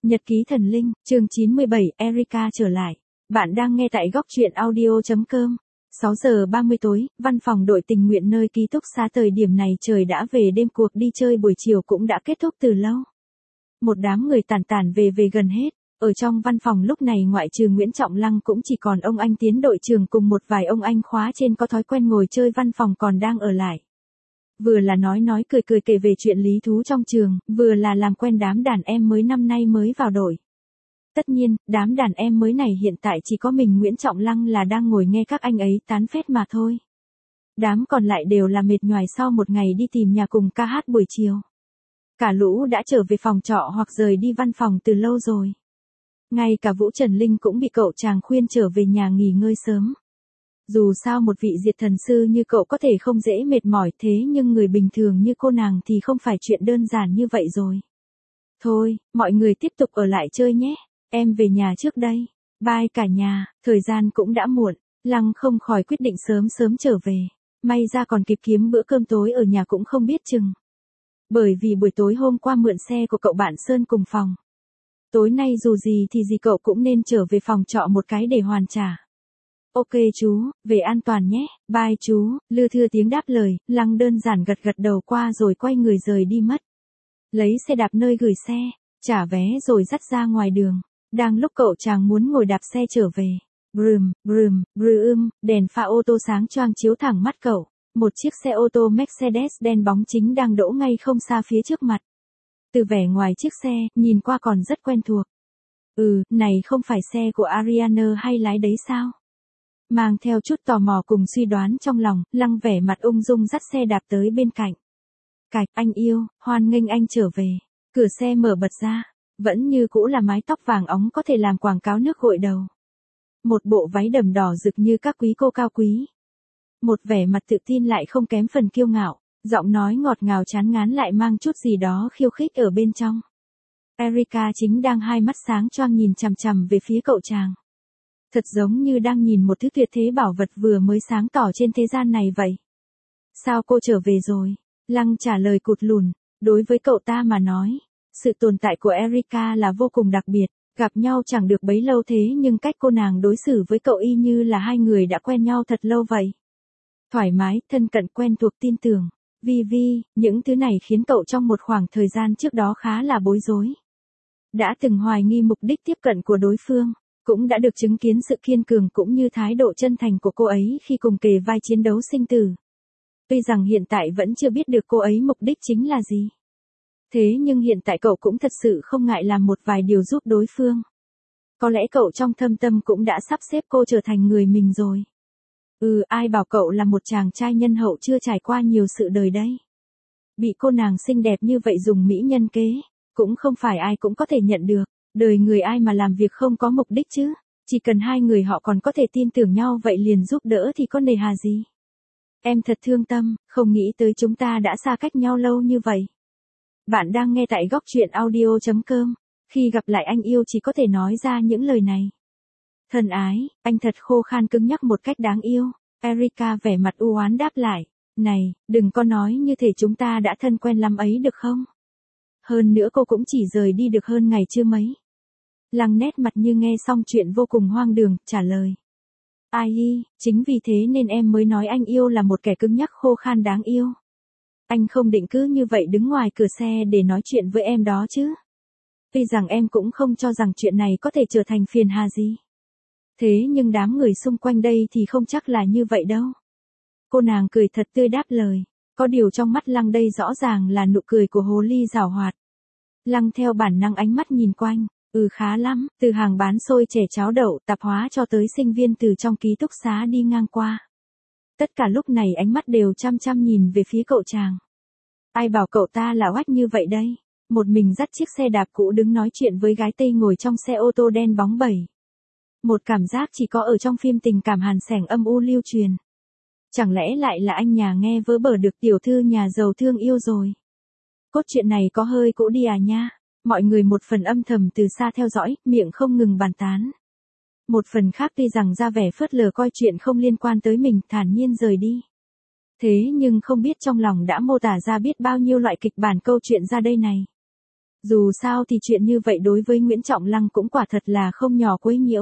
Nhật ký thần linh, chương 97, Erika trở lại. Bạn đang nghe tại góc truyện audio.com. 6 giờ 30 tối, văn phòng đội tình nguyện nơi ký túc xá thời điểm này trời đã về đêm, cuộc đi chơi buổi chiều cũng đã kết thúc từ lâu. Một đám người tản tản về gần hết. Ở trong văn phòng lúc này ngoại trừ Nguyễn Trọng Lăng cũng chỉ còn ông anh Tiến đội trưởng cùng một vài ông anh khóa trên có thói quen ngồi chơi văn phòng còn đang ở lại. Vừa là nói cười kể về chuyện lý thú trong trường, vừa là làm quen đám đàn em mới năm nay mới vào đội. Tất nhiên, đám đàn em mới này hiện tại chỉ có mình Nguyễn Trọng Lăng là đang ngồi nghe các anh ấy tán phét mà thôi. Đám còn lại đều là mệt nhoài sau một ngày đi tìm nhà cùng ca hát buổi chiều. Cả lũ đã trở về phòng trọ hoặc rời đi văn phòng từ lâu rồi. Ngay cả Vũ Trần Linh cũng bị cậu chàng khuyên trở về nhà nghỉ ngơi sớm. Dù sao một vị diệt thần sư như cậu có thể không dễ mệt mỏi thế nhưng người bình thường như cô nàng thì không phải chuyện đơn giản như vậy rồi. Thôi, mọi người tiếp tục ở lại chơi nhé, em về nhà trước đây. Bye cả nhà, thời gian cũng đã muộn, Lăng không khỏi quyết định sớm trở về. May ra còn kịp kiếm bữa cơm tối ở nhà cũng không biết chừng. Bởi vì buổi tối hôm qua mượn xe của cậu bạn Sơn cùng phòng. Tối nay dù gì thì cậu cũng nên trở về phòng trọ một cái để hoàn trả. Ok chú, về an toàn nhé, bye chú, Lư Thưa tiếng đáp lời, Lăng đơn giản gật đầu qua rồi quay người rời đi mất. Lấy xe đạp nơi gửi xe, trả vé rồi dắt ra ngoài đường. Đang lúc cậu chàng muốn ngồi đạp xe trở về. Brum, đèn pha ô tô sáng choang chiếu thẳng mắt cậu. Một chiếc xe ô tô Mercedes đen bóng chính đang đỗ ngay không xa phía trước mặt. Từ vẻ ngoài chiếc xe, nhìn qua còn rất quen thuộc. Này không phải xe của Ariana hay lái đấy sao? Mang theo chút tò mò cùng suy đoán trong lòng, Lăng vẻ mặt ung dung dắt xe đạp tới bên cạnh. Cạch, anh yêu, hoan nghênh anh trở về. Cửa xe mở bật ra, vẫn như cũ là mái tóc vàng óng có thể làm quảng cáo nước gội đầu. Một bộ váy đầm đỏ rực như các quý cô cao quý. Một vẻ mặt tự tin lại không kém phần kiêu ngạo, giọng nói ngọt ngào chán ngán lại mang chút gì đó khiêu khích ở bên trong. Erika chính đang hai mắt sáng choang nhìn chằm về phía cậu chàng. Thật giống như đang nhìn một thứ tuyệt thế bảo vật vừa mới sáng tỏ trên thế gian này vậy. Sao cô trở về rồi? Lăng trả lời cụt lùn, đối với cậu ta mà nói, sự tồn tại của Erika là vô cùng đặc biệt, gặp nhau chẳng được bấy lâu thế nhưng cách cô nàng đối xử với cậu y như là hai người đã quen nhau thật lâu vậy. Thoải mái, thân cận, quen thuộc, tin tưởng. Những thứ này khiến cậu trong một khoảng thời gian trước đó khá là bối rối. Đã từng hoài nghi mục đích tiếp cận của đối phương. Cũng đã được chứng kiến sự kiên cường cũng như thái độ chân thành của cô ấy khi cùng kề vai chiến đấu sinh tử. Tuy rằng hiện tại vẫn chưa biết được cô ấy mục đích chính là gì. Thế nhưng hiện tại cậu cũng thật sự không ngại làm một vài điều giúp đối phương. Có lẽ cậu trong thâm tâm cũng đã sắp xếp cô trở thành người mình rồi. Ai bảo cậu là một chàng trai nhân hậu chưa trải qua nhiều sự đời đây. Bị cô nàng xinh đẹp như vậy dùng mỹ nhân kế, cũng không phải ai cũng có thể nhận được. Đời người ai mà làm việc không có mục đích chứ, chỉ cần hai người họ còn có thể tin tưởng nhau vậy liền giúp đỡ thì có nề hà gì. Em thật thương tâm, không nghĩ tới chúng ta đã xa cách nhau lâu như vậy. Bạn đang nghe tại góc truyện audio.com, khi gặp lại anh yêu chỉ có thể nói ra những lời này. Thân ái, anh thật khô khan cứng nhắc một cách đáng yêu. Erika vẻ mặt u oán đáp lại, này, đừng có nói như thể chúng ta đã thân quen lắm ấy được không? Hơn nữa cô cũng chỉ rời đi được hơn ngày chưa mấy. Lăng nét mặt như nghe xong chuyện vô cùng hoang đường, trả lời. Chính vì thế nên em mới nói anh yêu là một kẻ cứng nhắc khô khan đáng yêu. Anh không định cứ như vậy đứng ngoài cửa xe để nói chuyện với em đó chứ. Tuy rằng em cũng không cho rằng chuyện này có thể trở thành phiền hà gì. Thế nhưng đám người xung quanh đây thì không chắc là như vậy đâu. Cô nàng cười thật tươi đáp lời. Có điều trong mắt Lăng đây rõ ràng là nụ cười của hồ ly giảo hoạt. Lăng theo bản năng ánh mắt nhìn quanh. Khá lắm, từ hàng bán xôi chè cháo đậu tạp hóa cho tới sinh viên từ trong ký túc xá đi ngang qua. Tất cả lúc này ánh mắt đều chăm nhìn về phía cậu chàng. Ai bảo cậu ta là oách như vậy đây? Một mình dắt chiếc xe đạp cũ đứng nói chuyện với gái Tây ngồi trong xe ô tô đen bóng bẩy. Một cảm giác chỉ có ở trong phim tình cảm hàn sẻng âm u lưu truyền. Chẳng lẽ lại là anh nhà nghe vớ bở được tiểu thư nhà giàu thương yêu rồi? Cốt truyện này có hơi cũ đi à nha. Mọi người một phần âm thầm từ xa theo dõi, miệng không ngừng bàn tán. Một phần khác tuy rằng ra vẻ phớt lờ coi chuyện không liên quan tới mình, thản nhiên rời đi. Thế nhưng không biết trong lòng đã mô tả ra biết bao nhiêu loại kịch bản câu chuyện ra đây này. Dù sao thì chuyện như vậy đối với Nguyễn Trọng Lăng cũng quả thật là không nhỏ quấy nhiễu.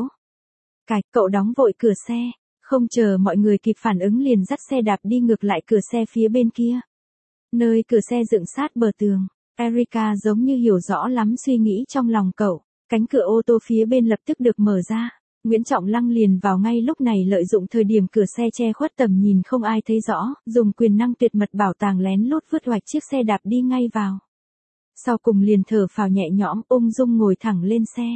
Cậu đóng vội cửa xe, không chờ mọi người kịp phản ứng liền dắt xe đạp đi ngược lại cửa xe phía bên kia. Nơi cửa xe dựng sát bờ tường, Erica giống như hiểu rõ lắm suy nghĩ trong lòng cậu. Cánh cửa ô tô phía bên lập tức được mở ra. Nguyễn Trọng Lăng liền vào ngay lúc này, lợi dụng thời điểm cửa xe che khuất tầm nhìn không ai thấy rõ, dùng quyền năng tuyệt mật bảo tàng lén lút vứt hoạch chiếc xe đạp đi ngay vào. Sau cùng liền thở phào nhẹ nhõm, ung dung ngồi thẳng lên xe.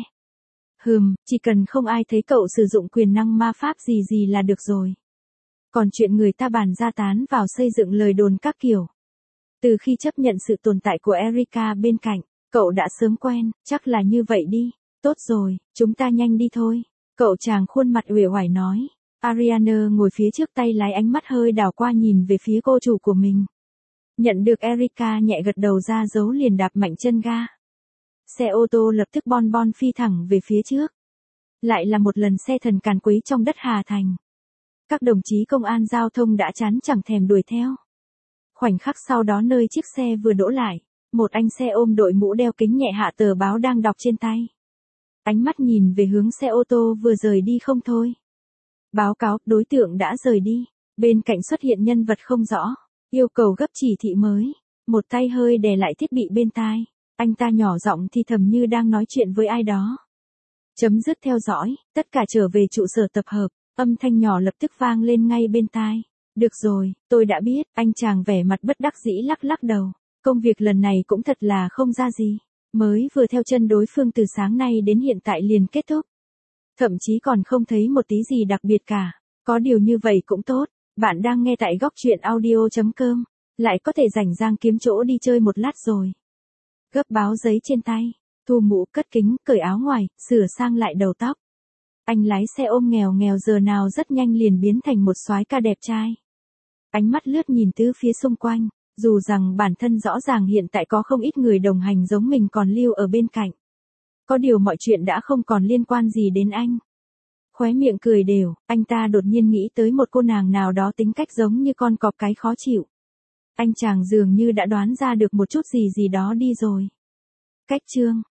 Chỉ cần không ai thấy cậu sử dụng quyền năng ma pháp gì là được rồi. Còn chuyện người ta bàn ra tán vào xây dựng lời đồn các kiểu. Từ khi chấp nhận sự tồn tại của Erica bên cạnh, cậu đã sớm quen, chắc là như vậy đi. Tốt rồi, chúng ta nhanh đi thôi. Cậu chàng khuôn mặt uể oải nói. Ariana ngồi phía trước tay lái, ánh mắt hơi đảo qua nhìn về phía cô chủ của mình. Nhận được Erica nhẹ gật đầu ra dấu liền đạp mạnh chân ga. Xe ô tô lập tức bon bon phi thẳng về phía trước. Lại là một lần xe thần càn quấy trong đất Hà Thành. Các đồng chí công an giao thông đã chán chẳng thèm đuổi theo. Khoảnh khắc sau đó nơi chiếc xe vừa đỗ lại, một anh xe ôm đội mũ đeo kính nhẹ hạ tờ báo đang đọc trên tay. Ánh mắt nhìn về hướng xe ô tô vừa rời đi không thôi. Báo cáo, đối tượng đã rời đi. Bên cạnh xuất hiện nhân vật không rõ, yêu cầu gấp chỉ thị mới. Một tay hơi đè lại thiết bị bên tai. Anh ta nhỏ giọng thì thầm như đang nói chuyện với ai đó. Chấm dứt theo dõi, tất cả trở về trụ sở tập hợp. Âm thanh nhỏ lập tức vang lên ngay bên tai. Được rồi, tôi đã biết. Anh chàng vẻ mặt bất đắc dĩ lắc lắc đầu. Công việc lần này cũng thật là không ra gì. Mới vừa theo chân đối phương từ sáng nay đến hiện tại liền kết thúc. Thậm chí còn không thấy một tí gì đặc biệt cả. Có điều như vậy cũng tốt. Bạn đang nghe tại góc truyện audio.com. Lại có thể rảnh rang kiếm chỗ đi chơi một lát rồi. Gấp báo giấy trên tay, thu mũ, cất kính, cởi áo ngoài, sửa sang lại đầu tóc. Anh lái xe ôm nghèo giờ nào rất nhanh liền biến thành một soái ca đẹp trai. Ánh mắt lướt nhìn tứ phía xung quanh, dù rằng bản thân rõ ràng hiện tại có không ít người đồng hành giống mình còn lưu ở bên cạnh. Có điều mọi chuyện đã không còn liên quan gì đến anh. Khóe miệng cười đều, anh ta đột nhiên nghĩ tới một cô nàng nào đó tính cách giống như con cọp cái khó chịu. Anh chàng dường như đã đoán ra được một chút gì đó đi rồi. Cách chương